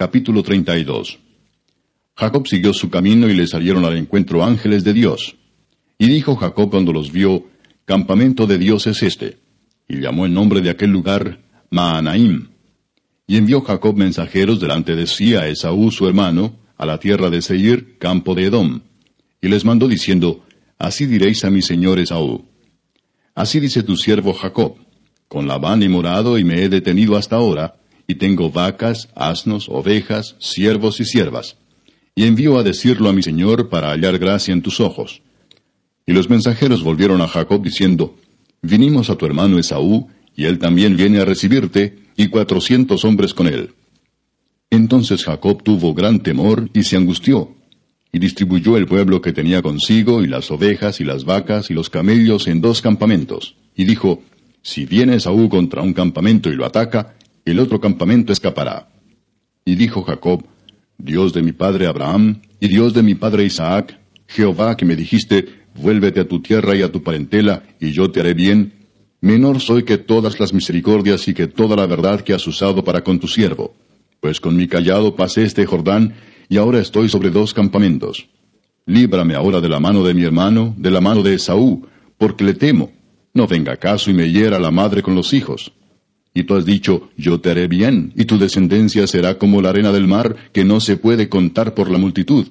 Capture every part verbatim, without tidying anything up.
Capítulo treinta y dos. Jacob siguió su camino y le salieron al encuentro ángeles de Dios. Y dijo Jacob cuando los vio, Campamento de Dios es este. Y llamó el nombre de aquel lugar Mahanaim. Y envió Jacob mensajeros delante de sí a Esaú su hermano, a la tierra de Seir, campo de Edom. Y les mandó diciendo, Así diréis a mi señor Esaú. Así dice tu siervo Jacob, con Labán he morado y me he detenido hasta ahora, y tengo vacas, asnos, ovejas, siervos y siervas. Y envío a decirlo a mi señor para hallar gracia en tus ojos. Y los mensajeros volvieron a Jacob diciendo, Vinimos a tu hermano Esaú, y él también viene a recibirte, y cuatrocientos hombres con él. Entonces Jacob tuvo gran temor y se angustió, y distribuyó el pueblo que tenía consigo, y las ovejas, y las vacas, y los camellos en dos campamentos. Y dijo, Si viene Esaú contra un campamento y lo ataca, el otro campamento escapará. Y dijo Jacob, Dios de mi padre Abraham, y Dios de mi padre Isaac, Jehová que me dijiste, vuélvete a tu tierra y a tu parentela, y yo te haré bien, menor soy que todas las misericordias y que toda la verdad que has usado para con tu siervo. Pues con mi cayado pasé este Jordán, y ahora estoy sobre dos campamentos. Líbrame ahora de la mano de mi hermano, de la mano de Esaú, porque le temo. No venga acaso y me hiera la madre con los hijos. Y tú has dicho, yo te haré bien, y tu descendencia será como la arena del mar, que no se puede contar por la multitud.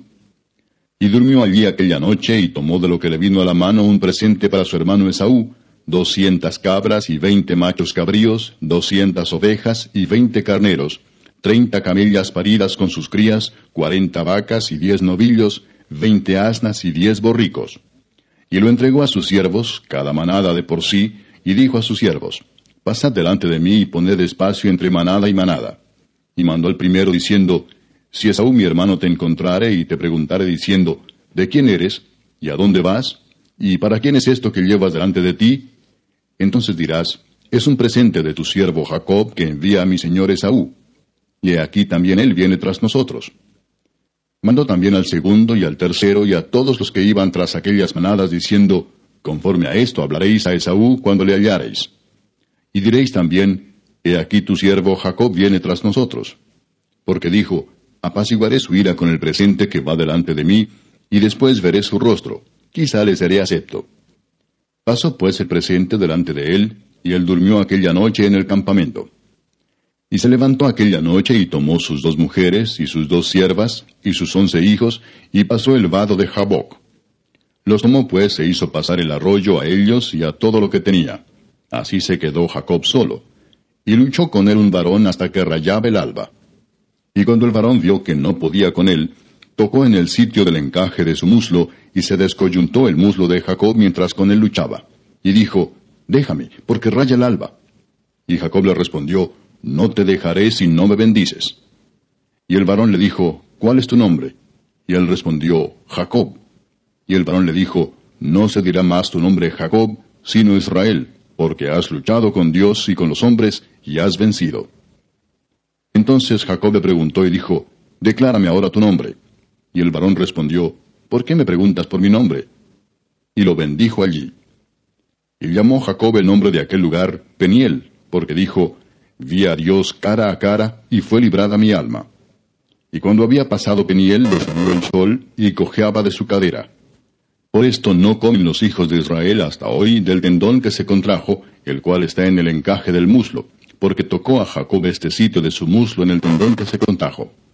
Y durmió allí aquella noche, y tomó de lo que le vino a la mano un presente para su hermano Esaú, doscientas cabras y veinte machos cabríos, doscientas ovejas y veinte carneros, treinta camellas paridas con sus crías, cuarenta vacas y diez novillos, veinte asnas y diez borricos. Y lo entregó a sus siervos, cada manada de por sí, y dijo a sus siervos, Pasad delante de mí y poned espacio entre manada y manada. Y mandó al primero diciendo, Si Esaú mi hermano te encontrare y te preguntare diciendo, ¿de quién eres? ¿Y a dónde vas? ¿Y para quién es esto que llevas delante de ti? Entonces dirás, es un presente de tu siervo Jacob que envía a mi señor Esaú. Y he aquí también él viene tras nosotros. Mandó también al segundo y al tercero y a todos los que iban tras aquellas manadas diciendo, Conforme a esto hablaréis a Esaú cuando le hallareis. Y diréis también, he aquí tu siervo Jacob viene tras nosotros. Porque dijo, apaciguaré su ira con el presente que va delante de mí, y después veré su rostro, quizá le seré acepto. Pasó pues el presente delante de él, y él durmió aquella noche en el campamento. Y se levantó aquella noche y tomó sus dos mujeres, y sus dos siervas, y sus once hijos, y pasó el vado de Jaboc. Los tomó pues e hizo pasar el arroyo a ellos y a todo lo que tenía. Así se quedó Jacob solo. Y luchó con él un varón hasta que rayaba el alba. Y cuando el varón vio que no podía con él, tocó en el sitio del encaje de su muslo, y se descoyuntó el muslo de Jacob mientras con él luchaba. Y dijo, Déjame, porque raya el alba. Y Jacob le respondió, No te dejaré si no me bendices. Y el varón le dijo, ¿Cuál es tu nombre? Y él respondió, Jacob. Y el varón le dijo, No se dirá más tu nombre Jacob, sino Israel, porque has luchado con Dios y con los hombres, y has vencido. Entonces Jacob le preguntó y dijo, Declárame ahora tu nombre. Y el varón respondió, ¿Por qué me preguntas por mi nombre? Y lo bendijo allí. Y llamó Jacob el nombre de aquel lugar Peniel, porque dijo, Vi a Dios cara a cara, y fue librada mi alma. Y cuando había pasado Peniel, le subió el sol, y cojeaba de su cadera. Por esto no comen los hijos de Israel hasta hoy del tendón que se contrajo, el cual está en el encaje del muslo, porque tocó a Jacob este sitio de su muslo en el tendón que se contrajo.